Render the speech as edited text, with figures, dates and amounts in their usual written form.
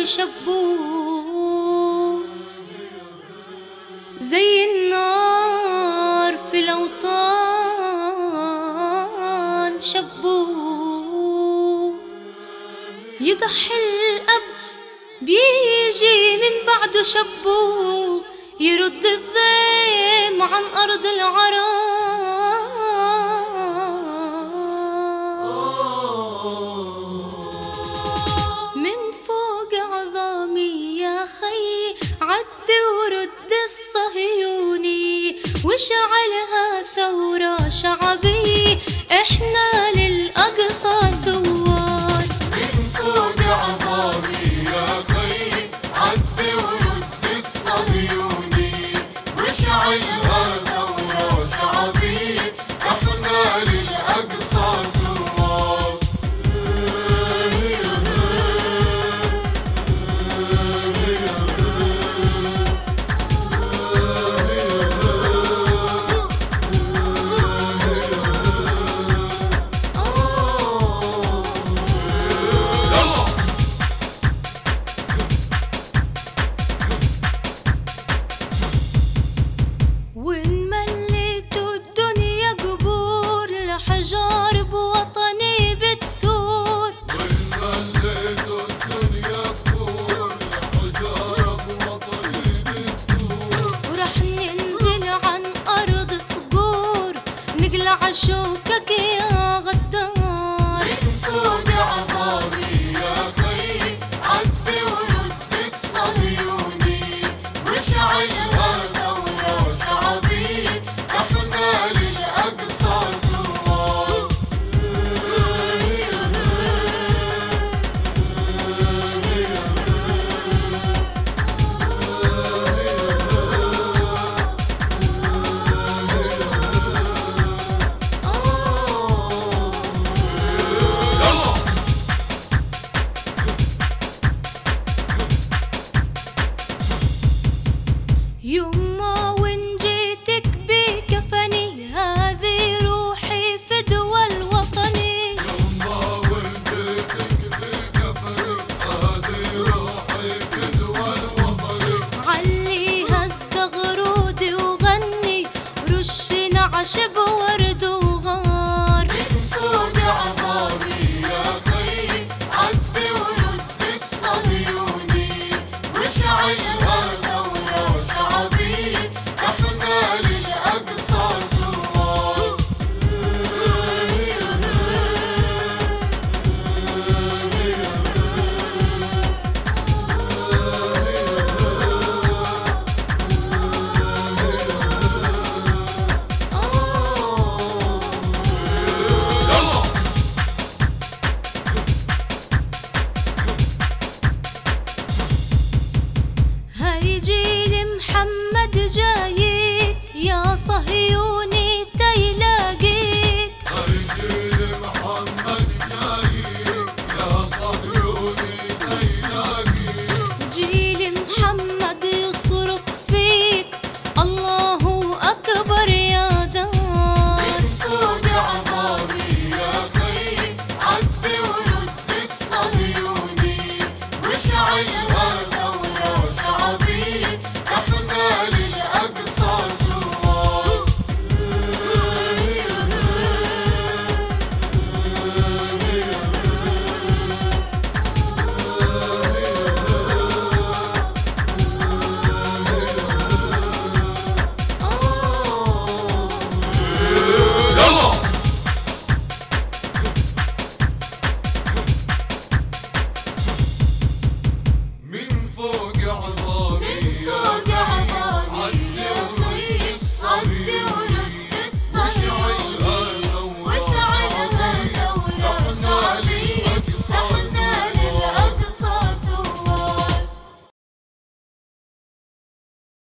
وشبوه زي النار في الأوطان شبوه. يضحي الأب بيجي من بعده شبوه يرد الضيم عن أرض العراء. من فوق عظامي يا خي عد ورد الصهيوني وشعلها ثورة شعبية، احنا للأقصى ثوار. من فوق عظامي يا خي عد ورد الصهيوني وشعلها ثورة شعبية، احنا للأقصى ثوار. وإن مليتوا الدنيا قبور لحجار بوطني بتثور. وإن مليتوا الدنيا قبور لحجار بوطني بتثور. ورح ننزل عن أرض صقور نقلع شوك